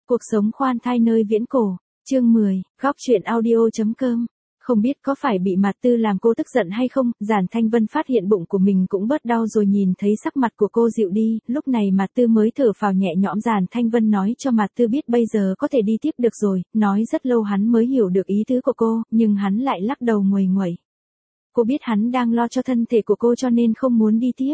Cuộc sống khoan thai nơi viễn cổ, chương 10, góc truyện audio.com. Không biết có phải bị Mạt Tư làm cô tức giận hay không, Giản Thanh Vân phát hiện bụng của mình cũng bớt đau rồi, nhìn thấy sắc mặt của cô dịu đi, lúc này Mạt Tư mới thở phào nhẹ nhõm. Giản Thanh Vân nói cho Mạt Tư biết bây giờ có thể đi tiếp được rồi, nói rất lâu hắn mới hiểu được ý tứ của cô, nhưng hắn lại lắc đầu nguầy nguẩy. Cô biết hắn đang lo cho thân thể của cô cho nên không muốn đi tiếp.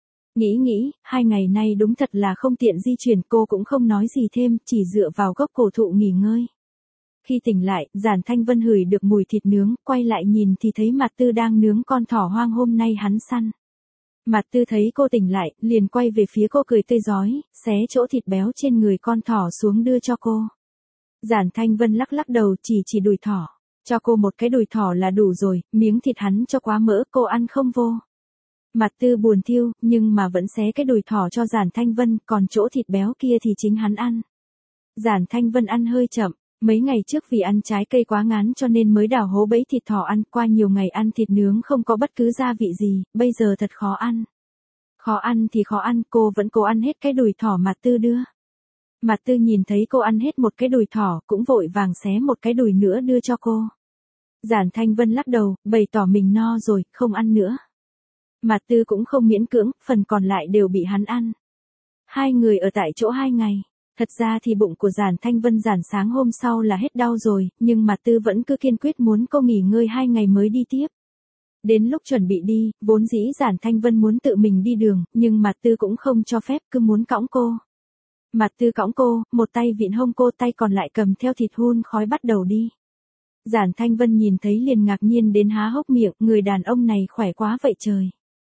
Nghĩ, 2 ngày nay đúng thật là không tiện di chuyển, cô cũng không nói gì thêm, chỉ dựa vào gốc cổ thụ nghỉ ngơi. Khi tỉnh lại, Giản Thanh Vân hửi được mùi thịt nướng, quay lại nhìn thì thấy Mạt Tư đang nướng con thỏ hoang hôm nay hắn săn. Mạt Tư thấy cô tỉnh lại, liền quay về phía cô cười tươi rói, xé chỗ thịt béo trên người con thỏ xuống đưa cho cô. Giản Thanh Vân lắc đầu chỉ đùi thỏ, cho cô một cái đùi thỏ là đủ rồi, miếng thịt hắn cho quá mỡ, cô ăn không vô. Mạt Tư buồn thiu, nhưng mà vẫn xé cái đùi thỏ cho Giản Thanh Vân, còn chỗ thịt béo kia thì chính hắn ăn. Giản Thanh Vân ăn hơi chậm, mấy ngày trước vì ăn trái cây quá ngán cho nên mới đào hố bẫy thịt thỏ ăn, qua nhiều ngày ăn thịt nướng không có bất cứ gia vị gì, bây giờ thật khó ăn. Khó ăn thì khó ăn, cô vẫn cố ăn hết cái đùi thỏ Mạt Tư đưa. Mạt Tư nhìn thấy cô ăn hết một cái đùi thỏ, cũng vội vàng xé một cái đùi nữa đưa cho cô. Giản Thanh Vân lắc đầu, bày tỏ mình no rồi, không ăn nữa. Mạt Tư cũng không miễn cưỡng, phần còn lại đều bị hắn ăn. Hai người ở tại chỗ 2 ngày. Thật ra thì bụng của Giản Thanh Vân giản sáng hôm sau là hết đau rồi, nhưng Mạt Tư vẫn cứ kiên quyết muốn cô nghỉ ngơi 2 ngày mới đi tiếp. Đến lúc chuẩn bị đi, vốn dĩ Giản Thanh Vân muốn tự mình đi đường, nhưng Mạt Tư cũng không cho phép, cứ muốn cõng cô. Mạt Tư cõng cô, một tay vịn hông cô, tay còn lại cầm theo thịt hun khói bắt đầu đi. Giản Thanh Vân nhìn thấy liền ngạc nhiên đến há hốc miệng, người đàn ông này khỏe quá vậy trời.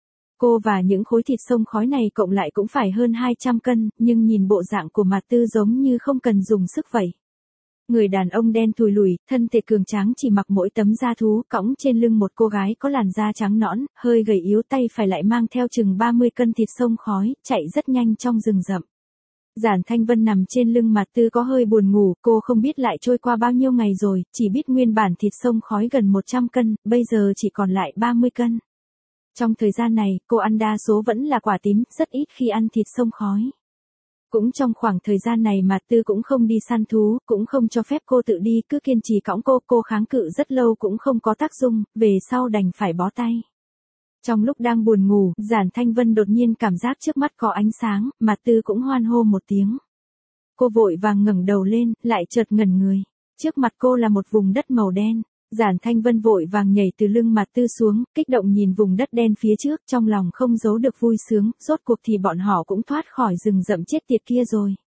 Cô và những khối thịt xông khói này cộng lại cũng phải hơn 200 cân, nhưng nhìn bộ dạng của Mạt Tư giống như không cần dùng sức vậy. Người đàn ông đen thùi lùi, thân thể cường tráng, chỉ mặc mỗi tấm da thú, cõng trên lưng một cô gái có làn da trắng nõn, hơi gầy yếu, tay phải lại mang theo chừng 30 cân thịt xông khói, chạy rất nhanh trong rừng rậm. Giản Thanh Vân nằm trên lưng Mạt Tư có hơi buồn ngủ, cô không biết lại trôi qua bao nhiêu ngày rồi, chỉ biết nguyên bản thịt xông khói gần 100 cân, bây giờ chỉ còn lại 30 cân. Trong thời gian này, cô ăn đa số vẫn là quả tím, rất ít khi ăn thịt xông khói. Cũng trong khoảng thời gian này Mạt Tư cũng không đi săn thú, cũng không cho phép cô tự đi, cứ kiên trì cõng cô kháng cự rất lâu cũng không có tác dụng, về sau đành phải bó tay. Trong lúc đang buồn ngủ, Giản Thanh Vân đột nhiên cảm giác trước mắt có ánh sáng, Mạt Tư cũng hoan hô một tiếng. Cô vội vàng ngẩng đầu lên, lại chợt ngẩn người. Trước mặt cô là một vùng đất màu đen. Giản Thanh Vân vội vàng nhảy từ lưng Mạt Tư xuống, kích động nhìn vùng đất đen phía trước, trong lòng không giấu được vui sướng, rốt cuộc thì bọn họ cũng thoát khỏi rừng rậm chết tiệt kia rồi.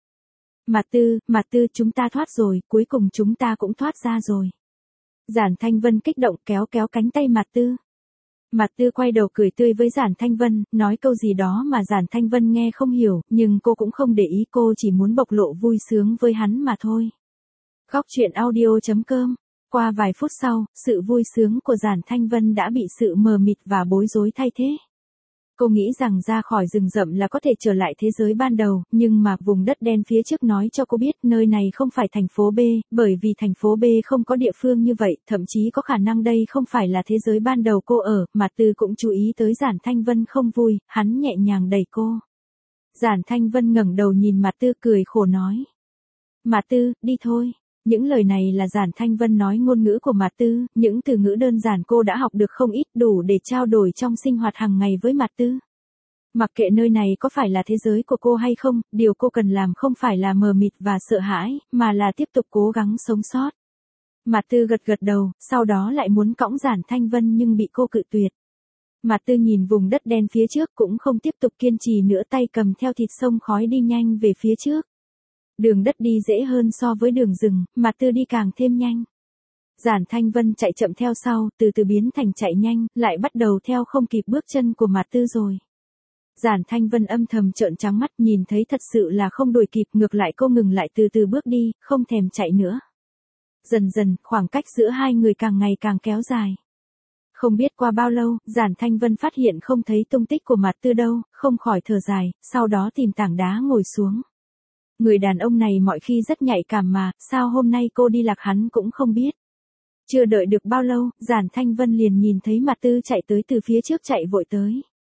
Mạt Tư, chúng ta thoát rồi, cuối cùng chúng ta cũng thoát ra rồi. Giản Thanh Vân kích động kéo cánh tay Mạt Tư. Mạt Tư quay đầu cười tươi với Giản Thanh Vân, nói câu gì đó mà Giản Thanh Vân nghe không hiểu, nhưng cô cũng không để ý, cô chỉ muốn bộc lộ vui sướng với hắn mà thôi. Góc truyện audio.com. Qua vài phút sau, sự vui sướng của Giản Thanh Vân đã bị sự mờ mịt và bối rối thay thế. Cô nghĩ rằng ra khỏi rừng rậm là có thể trở lại thế giới ban đầu, nhưng mà vùng đất đen phía trước nói cho cô biết nơi này không phải thành phố B, bởi vì thành phố B không có địa phương như vậy, thậm chí có khả năng đây không phải là thế giới ban đầu cô ở. Mạt Tư cũng chú ý tới Giản Thanh Vân không vui, hắn nhẹ nhàng đẩy cô. Giản Thanh Vân ngẩng đầu nhìn Mạt Tư cười khổ nói. Mạt Tư, đi thôi. Những lời này là Giản Thanh Vân nói ngôn ngữ của Mạt Tư, những từ ngữ đơn giản cô đã học được không ít, đủ để trao đổi trong sinh hoạt hàng ngày với Mạt Tư. Mặc kệ nơi này có phải là thế giới của cô hay không, điều cô cần làm không phải là mờ mịt và sợ hãi, mà là tiếp tục cố gắng sống sót. Mạt Tư gật đầu, sau đó lại muốn cõng Giản Thanh Vân nhưng bị cô cự tuyệt. Mạt Tư nhìn vùng đất đen phía trước cũng không tiếp tục kiên trì nữa, tay cầm theo thịt xông khói đi nhanh về phía trước. Đường đất đi dễ hơn so với đường rừng, Mạt Tư đi càng thêm nhanh. Giản Thanh Vân chạy chậm theo sau, từ từ biến thành chạy nhanh, lại bắt đầu theo không kịp bước chân của Mạt Tư rồi. Giản Thanh Vân âm thầm trợn trắng mắt, nhìn thấy thật sự là không đuổi kịp, ngược lại cô ngừng lại từ từ bước đi, không thèm chạy nữa. Dần dần, khoảng cách giữa hai người càng ngày càng kéo dài. Không biết qua bao lâu, Giản Thanh Vân phát hiện không thấy tung tích của Mạt Tư đâu, không khỏi thở dài, sau đó tìm tảng đá ngồi xuống. Người đàn ông này mọi khi rất nhạy cảm mà, sao hôm nay cô đi lạc hắn cũng không biết. Chưa đợi được bao lâu, Giản Thanh Vân liền nhìn thấy Mạt Tư chạy tới từ phía trước chạy vội tới.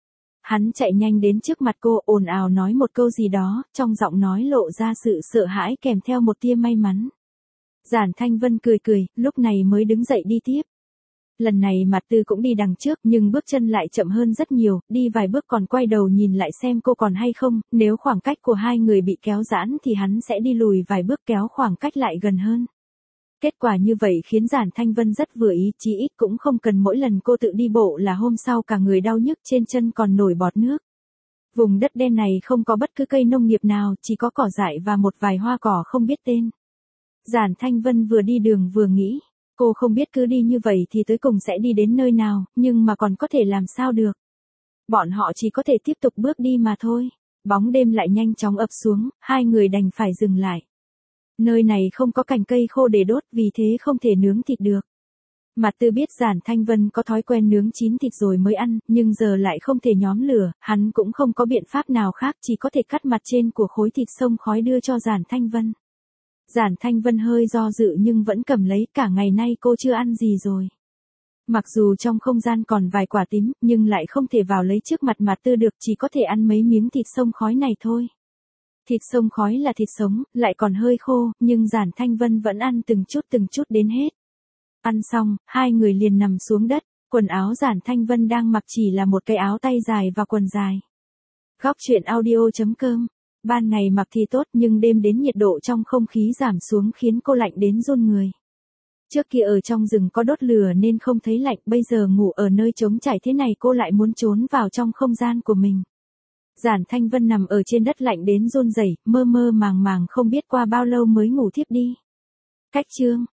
Hắn chạy nhanh đến trước mặt cô, ồn ào nói một câu gì đó, trong giọng nói lộ ra sự sợ hãi kèm theo một tia may mắn. Giản Thanh Vân cười cười, lúc này mới đứng dậy đi tiếp. Lần này Mạt Tư cũng đi đằng trước nhưng bước chân lại chậm hơn rất nhiều, đi vài bước còn quay đầu nhìn lại xem cô còn hay không, nếu khoảng cách của hai người bị kéo giãn thì hắn sẽ đi lùi vài bước kéo khoảng cách lại gần hơn. Kết quả như vậy khiến Giản Thanh Vân rất vừa ý, chí ít cũng không cần mỗi lần cô tự đi bộ là hôm sau cả người đau nhức trên chân còn nổi bọt nước. Vùng đất đen này không có bất cứ cây nông nghiệp nào, chỉ có cỏ dại và một vài hoa cỏ không biết tên. Giản Thanh Vân vừa đi đường vừa nghĩ, cô không biết cứ đi như vậy thì tới cùng sẽ đi đến nơi nào, nhưng mà còn có thể làm sao được. Bọn họ chỉ có thể tiếp tục bước đi mà thôi. Bóng đêm lại nhanh chóng ập xuống, hai người đành phải dừng lại. Nơi này không có cành cây khô để đốt, vì thế không thể nướng thịt được. Mạt Tư biết Giản Thanh Vân có thói quen nướng chín thịt rồi mới ăn, nhưng giờ lại không thể nhóm lửa, hắn cũng không có biện pháp nào khác, chỉ có thể cắt mặt trên của khối thịt xông khói đưa cho Giản Thanh Vân. Giản Thanh Vân hơi do dự nhưng vẫn cầm lấy, cả ngày nay cô chưa ăn gì rồi. Mặc dù trong không gian còn vài quả tím, nhưng lại không thể vào lấy trước mặt Mạt Tư được, chỉ có thể ăn mấy miếng thịt xông khói này thôi. Thịt xông khói là thịt sống, lại còn hơi khô, nhưng Giản Thanh Vân vẫn ăn từng chút đến hết. Ăn xong, hai người liền nằm xuống đất, quần áo Giản Thanh Vân đang mặc chỉ là một cái áo tay dài và quần dài. Góc truyện audio.com. Ban ngày mặc thì tốt nhưng đêm đến nhiệt độ trong không khí giảm xuống khiến cô lạnh đến run người. Trước kia ở trong rừng có đốt lửa nên không thấy lạnh, bây giờ ngủ ở nơi trống trải thế này cô lại muốn trốn vào trong không gian của mình. Giản Thanh Vân nằm ở trên đất lạnh đến run rẩy, mơ mơ màng màng không biết qua bao lâu mới ngủ thiếp đi. Cách chương